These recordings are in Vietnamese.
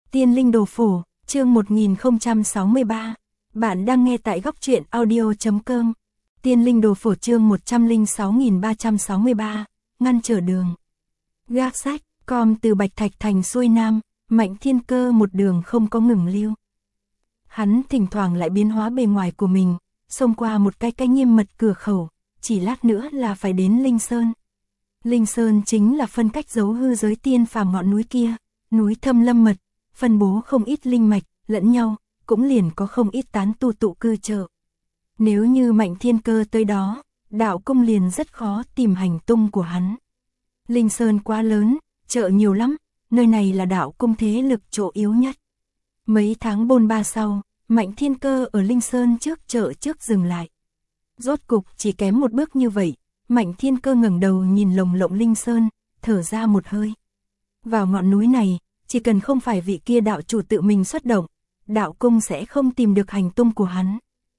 Tiên Linh Đồ Phổ, chương 1063. Bạn đang nghe tại góc truyện audio.com. Tiên Linh Đồ Phổ chương 106363. Ngăn trở đường. Gác sách, com từ Bạch Thạch thành xuôi nam, Mạnh Thiên Cơ một đường không có ngừng lưu. Hắn thỉnh thoảng lại biến hóa bề ngoài của mình, xông qua một cái nghiêm mật cửa khẩu, chỉ lát nữa là phải đến Linh Sơn. Linh Sơn chính là phân cách dấu hư giới tiên phàm ngọn núi kia, núi thâm lâm mật, phân bố không ít linh mạch, lẫn nhau, cũng liền có không ít tán tu tụ cư trợ. Nếu như Mạnh Thiên Cơ tới đó, đạo cung liền rất khó tìm hành tung của hắn. Linh Sơn quá lớn, chợ nhiều lắm, nơi này là đạo cung thế lực chỗ yếu nhất. Mấy tháng bôn ba sau, Mạnh Thiên Cơ ở Linh Sơn trước chợ trước dừng lại. Rốt cục chỉ kém một bước như vậy, Mạnh Thiên Cơ ngẩng đầu nhìn lồng lộng Linh Sơn, thở ra một hơi. Vào ngọn núi này, chỉ cần không phải vị kia đạo chủ tự mình xuất động, đạo cung sẽ không tìm được hành tung của hắn.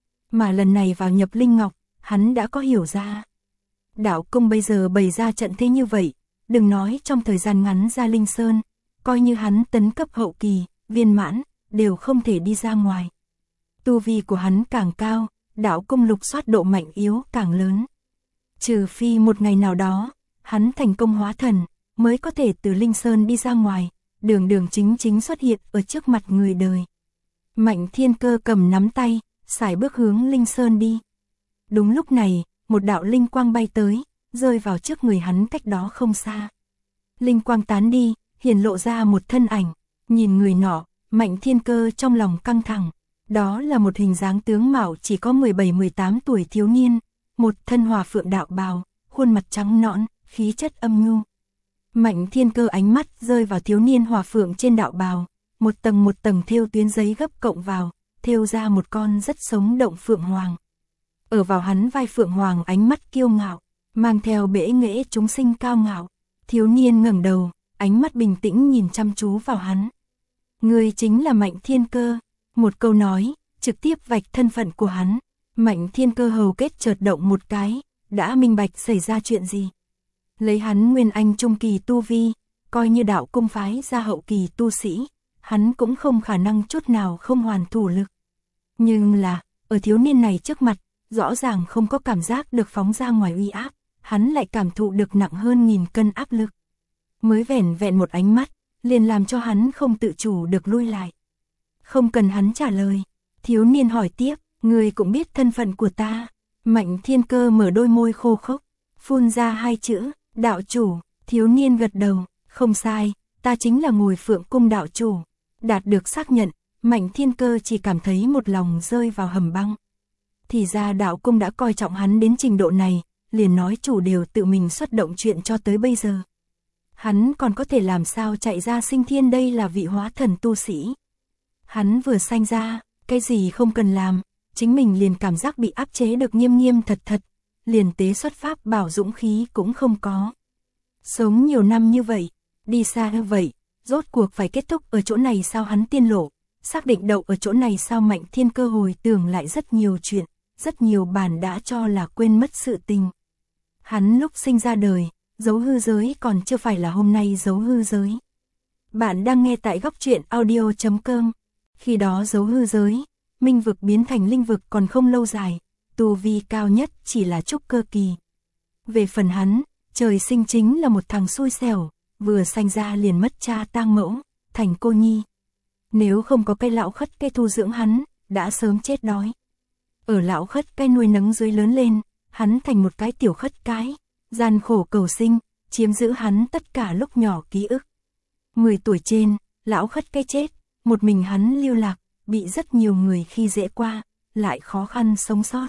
Mà lần này vào nhập Linh Ngọc, hắn đã có hiểu ra. Đạo cung bây giờ bày ra trận thế như vậy, đừng nói trong thời gian ngắn ra Linh Sơn, coi như hắn tấn cấp hậu kỳ, viên mãn, đều không thể đi ra ngoài. Tu vi của hắn càng cao, đạo cung lục soát độ mạnh yếu càng lớn. Trừ phi một ngày nào đó, hắn thành công hóa thần, mới có thể từ Linh Sơn đi ra ngoài, đường chính xuất hiện ở trước mặt người đời. Mạnh Thiên Cơ cầm nắm tay, sải bước hướng Linh Sơn đi. Đúng lúc này, một đạo linh quang bay tới, rơi vào trước người hắn cách đó không xa. Linh quang tán đi, hiển lộ ra một thân ảnh, nhìn người nọ, Mạnh Thiên Cơ trong lòng căng thẳng. Đó là một hình dáng tướng mạo chỉ có 17-18 tuổi thiếu niên, một thân hòa phượng đạo bào, khuôn mặt trắng nõn, khí chất âm nhu. Mạnh Thiên Cơ ánh mắt rơi vào thiếu niên hòa phượng trên đạo bào, một tầng thêu tuyến giấy gấp cộng vào, thêu ra một con rất sống động phượng hoàng. Ở vào hắn vai phượng hoàng ánh mắt kiêu ngạo, mang theo bể nghệ chúng sinh cao ngạo. Thiếu niên ngẩng đầu, ánh mắt bình tĩnh nhìn chăm chú vào hắn. Người chính là Mạnh Thiên Cơ. Một câu nói, trực tiếp vạch thân phận của hắn. Mạnh Thiên Cơ hầu kết chợt động một cái, đã minh bạch xảy ra chuyện gì. Lấy hắn nguyên anh trung kỳ tu vi, coi như đạo cung phái ra hậu kỳ tu sĩ, hắn cũng không khả năng chút nào không hoàn thủ lực. Nhưng là, ở thiếu niên này trước mặt, rõ ràng không có cảm giác được phóng ra ngoài uy áp, hắn lại cảm thụ được nặng hơn 1000 cân áp lực. Mới vẻn vẹn một ánh mắt, liền làm cho hắn không tự chủ được lui lại. Không cần hắn trả lời, thiếu niên hỏi tiếp, người cũng biết thân phận của ta. Mạnh Thiên Cơ mở đôi môi khô khốc, phun ra hai chữ, đạo chủ. Thiếu niên gật đầu, không sai, ta chính là Ngồi Phượng Cung đạo chủ. Đạt được xác nhận, Mạnh Thiên Cơ chỉ cảm thấy một lòng rơi vào hầm băng. Thì ra đạo cung đã coi trọng hắn đến trình độ này, liền nói chủ đều tự mình xuất động chuyện cho tới bây giờ. Hắn còn có thể làm sao chạy ra sinh thiên, đây là vị hóa thần tu sĩ. Hắn vừa sanh ra, cái gì không cần làm, chính mình liền cảm giác bị áp chế được nghiêm thật, liền tế xuất pháp bảo dũng khí cũng không có. Sống nhiều năm như vậy, đi xa như vậy, rốt cuộc phải kết thúc ở chỗ này sao? Hắn tiên lộ, xác định đậu ở chỗ này sao? Mạnh Thiên Cơ hồi tưởng lại rất nhiều chuyện, rất nhiều bản đã cho là quên mất sự tình. Hắn lúc sinh ra đời, dấu hư giới còn chưa phải là hôm nay dấu hư giới. Bạn đang nghe tại góc truyện audio.com. Khi đó dấu hư giới, minh vực biến thành linh vực còn không lâu dài, tu vi cao nhất chỉ là trúc cơ kỳ. Về phần hắn, trời sinh chính là một thằng xui xẻo, vừa sanh ra liền mất cha tang mẫu, thành cô nhi. Nếu không có cây lão khất cây thu dưỡng hắn, đã sớm chết đói. Ở lão khất cây nuôi nấng dưới lớn lên, hắn thành một cái tiểu khất cái, gian khổ cầu sinh, chiếm giữ hắn tất cả lúc nhỏ ký ức. 10 tuổi trên, lão khất cây chết, một mình hắn lưu lạc, bị rất nhiều người khi dễ qua, lại khó khăn sống sót.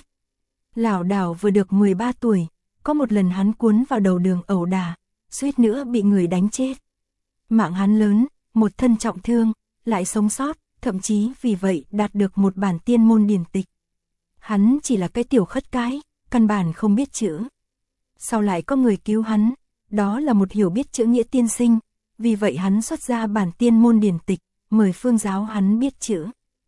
Lảo đảo vừa được 13 tuổi, có một lần hắn cuốn vào đầu đường ẩu đả, suýt nữa bị người đánh chết. Mạng hắn lớn, một thân trọng thương, lại sống sót, thậm chí vì vậy đạt được một bản tiên môn điển tịch. Hắn chỉ là cái tiểu khất cái, căn bản không biết chữ. Sau lại có người cứu hắn, đó là một hiểu biết chữ nghĩa tiên sinh, vì vậy hắn xuất ra bản tiên môn điển tịch, mời phương giáo hắn biết chữ.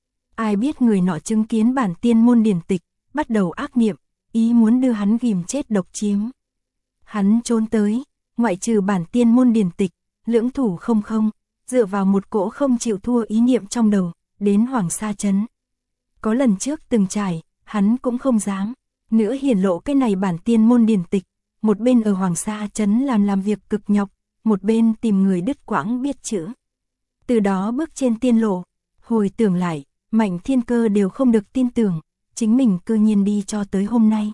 Ai biết người nọ chứng kiến bản tiên môn điển tịch, bắt đầu ác niệm, ý muốn đưa hắn ghim chết độc chiếm. Hắn trốn tới, ngoại trừ bản tiên môn điển tịch, lưỡng thủ không, dựa vào một cỗ không chịu thua ý niệm trong đầu, đến Hoàng Sa Trấn. Có lần trước từng trải, hắn cũng không dám nữa hiển lộ cái này bản tiên môn điển tịch, một bên ở Hoàng Sa Trấn làm việc cực nhọc, một bên tìm người đứt quãng biết chữ. Từ đó bước trên tiên lộ, hồi tưởng lại, Mạnh Thiên Cơ đều không được tin tưởng, chính mình cư nhiên đi cho tới hôm nay.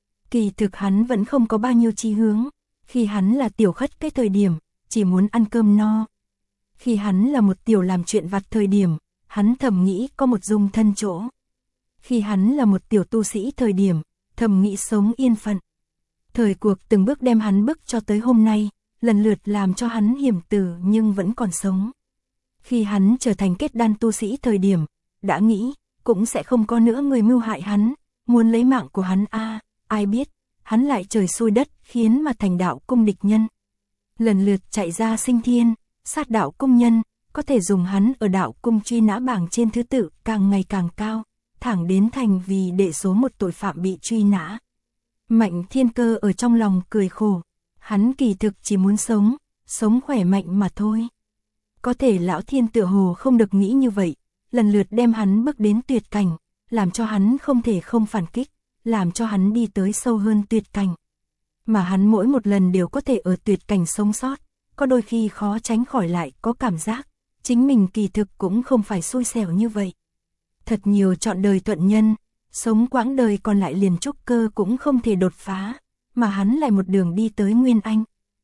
Kỳ thực hắn vẫn không có bao nhiêu chí hướng, khi hắn là tiểu khất cái thời điểm, chỉ muốn ăn cơm no. Khi hắn là một tiểu làm chuyện vặt thời điểm, hắn thầm nghĩ có một dung thân chỗ. Khi hắn là một tiểu tu sĩ thời điểm, thầm nghĩ sống yên phận. Thời cuộc từng bước đem hắn bước cho tới hôm nay, lần lượt làm cho hắn hiểm tử nhưng vẫn còn sống. Khi hắn trở thành kết đan tu sĩ thời điểm, đã nghĩ, cũng sẽ không có nữa người mưu hại hắn, muốn lấy mạng của hắn ai biết, hắn lại trời xui đất khiến mà thành đạo cung địch nhân. Lần lượt chạy ra sinh thiên, sát đạo cung nhân, có thể dùng hắn ở đạo cung truy nã bảng trên thứ tự càng ngày càng cao, thẳng đến thành vì đệ số một tội phạm bị truy nã. Mạnh Thiên Cơ ở trong lòng cười khổ, hắn kỳ thực chỉ muốn sống khỏe mạnh mà thôi. Có thể lão thiên tựa hồ không được nghĩ như vậy, lần lượt đem hắn bước đến tuyệt cảnh, làm cho hắn không thể không phản kích, làm cho hắn đi tới sâu hơn tuyệt cảnh. Mà hắn mỗi một lần đều có thể ở tuyệt cảnh sống sót, có đôi khi khó tránh khỏi lại có cảm giác, chính mình kỳ thực cũng không phải xui xẻo như vậy. Thật nhiều trọn đời thuận nhân, sống quãng đời còn lại liền trúc cơ cũng không thể đột phá, mà hắn lại một đường đi tới Nguyên Anh.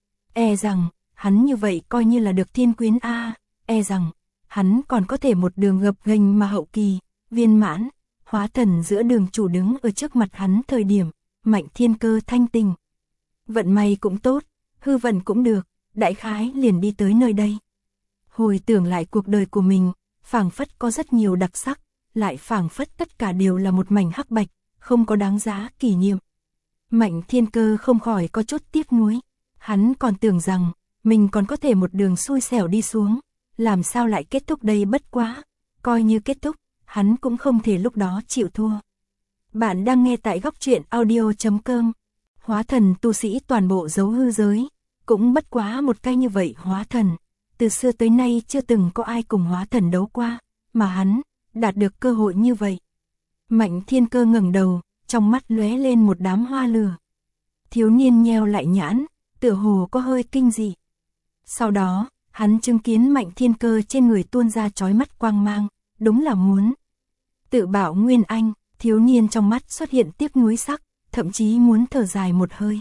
E rằng, hắn như vậy coi như là được thiên quyến e rằng, hắn còn có thể một đường gập ghềnh mà hậu kỳ, viên mãn, hóa thần giữa đường chủ đứng ở trước mặt hắn thời điểm, Mạnh Thiên Cơ thanh tình. Vận may cũng tốt, hư vận cũng được, đại khái liền đi tới nơi đây. Hồi tưởng lại cuộc đời của mình, phảng phất có rất nhiều đặc sắc, lại phảng phất tất cả đều là một mảnh hắc bạch, không có đáng giá kỷ niệm. Mạnh Thiên Cơ không khỏi có chút tiếc nuối, hắn còn tưởng rằng mình còn có thể một đường xui xẻo đi xuống, làm sao lại kết thúc đây bất quá, coi như kết thúc, hắn cũng không thể lúc đó chịu thua. Bạn đang nghe tại Góc Truyện Audio.com. Hóa thần tu sĩ toàn bộ dấu hư giới, cũng bất quá một cái như vậy hóa thần, từ xưa tới nay chưa từng có ai cùng hóa thần đấu qua, mà hắn đạt được cơ hội như vậy. Mạnh Thiên Cơ ngẩng đầu, trong mắt lóe lên một đám hoa lửa. Thiếu niên nheo lại nhãn, tựa hồ có hơi kinh dị. Sau đó, hắn chứng kiến Mạnh Thiên Cơ trên người tuôn ra chói mắt quang mang, đúng là muốn tự bảo Nguyên Anh. Thiếu niên trong mắt xuất hiện tiếc nuối sắc, thậm chí muốn thở dài một hơi.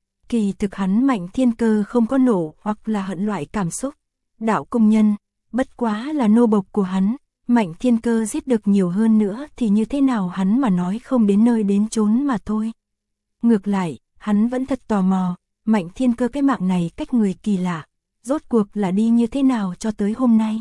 Kỳ thực hắn Mạnh Thiên Cơ không có nổ hoặc là hận loại cảm xúc. Đạo công nhân, bất quá là nô bộc của hắn, Mạnh Thiên Cơ giết được nhiều hơn nữa thì như thế nào hắn mà nói không đến nơi đến chốn mà thôi. Ngược lại, hắn vẫn thật tò mò, Mạnh Thiên Cơ cái mạng này cách người kỳ lạ, rốt cuộc là đi như thế nào cho tới hôm nay.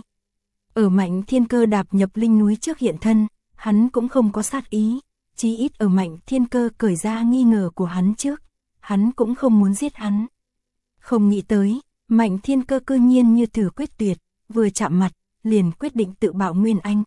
Ở Mạnh Thiên Cơ đạp nhập linh núi trước hiện thân, hắn cũng không có sát ý, chí ít ở Mạnh Thiên Cơ cởi ra nghi ngờ của hắn trước, hắn cũng không muốn giết hắn. Không nghĩ tới, Mạnh Thiên Cơ cư nhiên như thử quyết tuyệt, vừa chạm mặt, liền quyết định tự bạo Nguyên Anh.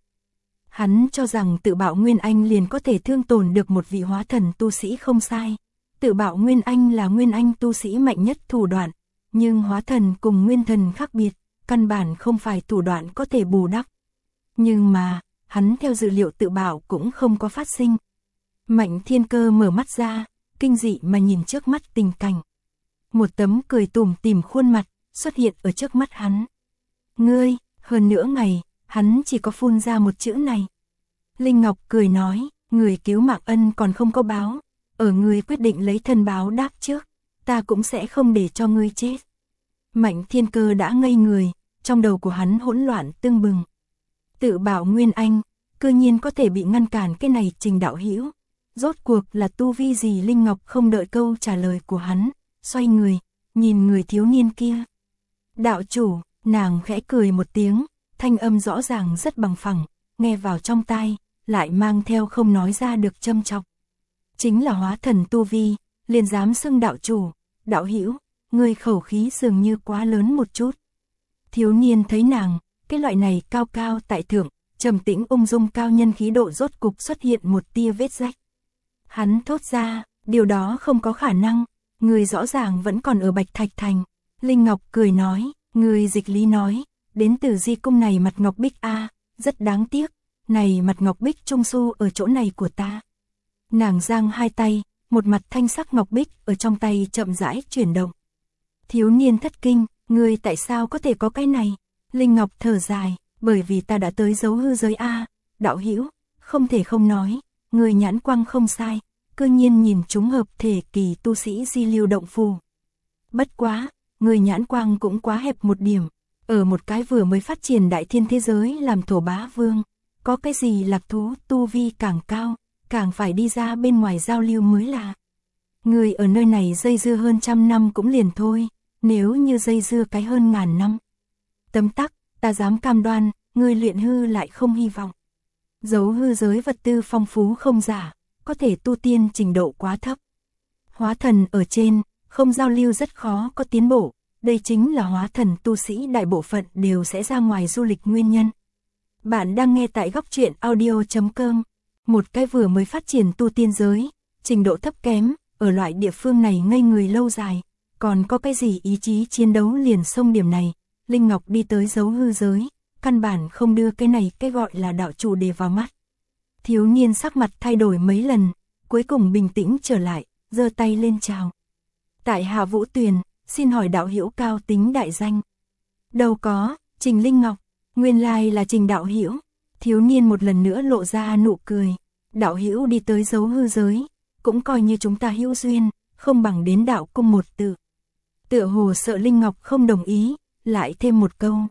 Hắn cho rằng tự bạo Nguyên Anh liền có thể thương tổn được một vị hóa thần tu sĩ không sai. Tự bạo Nguyên Anh là Nguyên Anh tu sĩ mạnh nhất thủ đoạn, nhưng hóa thần cùng Nguyên thần khác biệt, căn bản không phải thủ đoạn có thể bù đắp. Nhưng mà, hắn theo dự liệu tự bạo cũng không có phát sinh. Mạnh Thiên Cơ mở mắt ra, kinh dị mà nhìn trước mắt tình cảnh. Một tấm cười tủm tỉm khuôn mặt xuất hiện ở trước mắt hắn. Ngươi, hơn nửa ngày, hắn chỉ có phun ra một chữ này. Linh Ngọc cười nói, người cứu mạng ân còn không có báo, ở ngươi quyết định lấy thân báo đáp trước, ta cũng sẽ không để cho ngươi chết. Mạnh Thiên Cơ đã ngây người, trong đầu của hắn hỗn loạn tưng bừng. Tự bảo Nguyên Anh, cư nhiên có thể bị ngăn cản cái này Trình đạo hữu. Rốt cuộc là tu vi gì? Linh Ngọc không đợi câu trả lời của hắn, xoay người, nhìn người thiếu niên kia. Đạo chủ, nàng khẽ cười một tiếng, thanh âm rõ ràng rất bằng phẳng, nghe vào trong tai, lại mang theo không nói ra được châm chọc. Chính là hóa thần tu vi, liền dám xưng đạo chủ, đạo hữu, ngươi khẩu khí dường như quá lớn một chút. Thiếu niên thấy nàng, cái loại này cao cao tại thượng, trầm tĩnh ung dung cao nhân khí độ rốt cục xuất hiện một tia vết rách. Hắn thốt ra, điều đó không có khả năng, người rõ ràng vẫn còn ở Bạch Thạch Thành. Linh Ngọc cười nói, người dịch lý nói, đến từ di cung này mặt ngọc bích a, rất đáng tiếc, này mặt ngọc bích trung su ở chỗ này của ta. Nàng giang hai tay, một mặt thanh sắc ngọc bích ở trong tay chậm rãi chuyển động. Thiếu niên thất kinh, ngươi tại sao có thể có cái này? Linh Ngọc thở dài, bởi vì ta đã tới dấu hư giới a, đạo hữu, không thể không nói, người nhãn quang không sai, cơ nhiên nhìn trúng hợp thể kỳ tu sĩ di lưu động phù. Bất quá, người nhãn quang cũng quá hẹp một điểm, ở một cái vừa mới phát triển đại thiên thế giới làm thổ bá vương, có cái gì lạc thú tu vi càng cao, càng phải đi ra bên ngoài giao lưu mới là. Người ở nơi này dây dưa hơn 100 năm cũng liền thôi, nếu như dây dưa cái hơn 1000 năm. Tấm tắc, ta dám cam đoan, người luyện hư lại không hy vọng. Dấu hư giới vật tư phong phú không giả, có thể tu tiên trình độ quá thấp. Hóa thần ở trên, không giao lưu rất khó có tiến bộ, đây chính là hóa thần tu sĩ đại bộ phận đều sẽ ra ngoài du lịch nguyên nhân. Bạn đang nghe tại góc truyện audio.com, một cái vừa mới phát triển tu tiên giới, trình độ thấp kém, ở loại địa phương này ngây người lâu dài, còn có cái gì ý chí chiến đấu liền xông điểm này, Linh Ngọc đi tới dấu hư giới, căn bản không đưa cái này cái gọi là đạo chủ đề vào mắt. Thiếu niên sắc mặt thay đổi mấy lần, cuối cùng bình tĩnh trở lại, giơ tay lên chào. Tại Hạ Vũ Tuyền, xin hỏi đạo hữu cao tính đại danh. Đâu có, Trình Linh Ngọc, nguyên lai là Trình đạo hữu. Thiếu niên một lần nữa lộ ra nụ cười. Đạo hữu đi tới dấu hư giới, cũng coi như chúng ta hữu duyên, không bằng đến đạo cung một từ. Tựa hồ sợ Linh Ngọc không đồng ý, lại thêm một câu.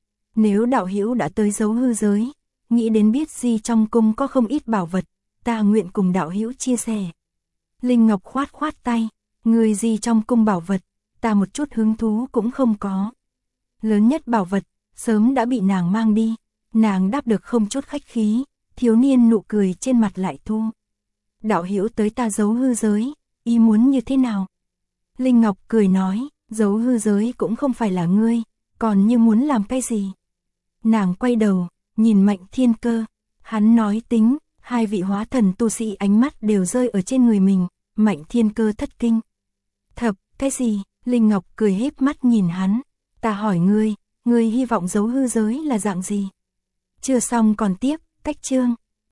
Nếu đạo hữu đã tới dấu hư giới, nghĩ đến biết gì trong cung có không ít bảo vật, ta nguyện cùng đạo hữu chia sẻ. Linh Ngọc khoát khoát tay, người gì trong cung bảo vật, ta một chút hứng thú cũng không có. Lớn nhất bảo vật, sớm đã bị nàng mang đi, nàng đáp được không chút khách khí, thiếu niên nụ cười trên mặt lại thu. Đạo hữu tới ta dấu hư giới, ý muốn như thế nào? Linh Ngọc cười nói, dấu hư giới cũng không phải là ngươi, còn như muốn làm cái gì? Nàng quay đầu, nhìn Mạnh Thiên Cơ, hắn nói tính, hai vị hóa thần tu sĩ ánh mắt đều rơi ở trên người mình, Mạnh Thiên Cơ thất kinh. Thập, cái gì? Linh Ngọc cười híp mắt nhìn hắn, ta hỏi ngươi hy vọng dấu hư giới là dạng gì? Chưa xong còn tiếp, cách chương.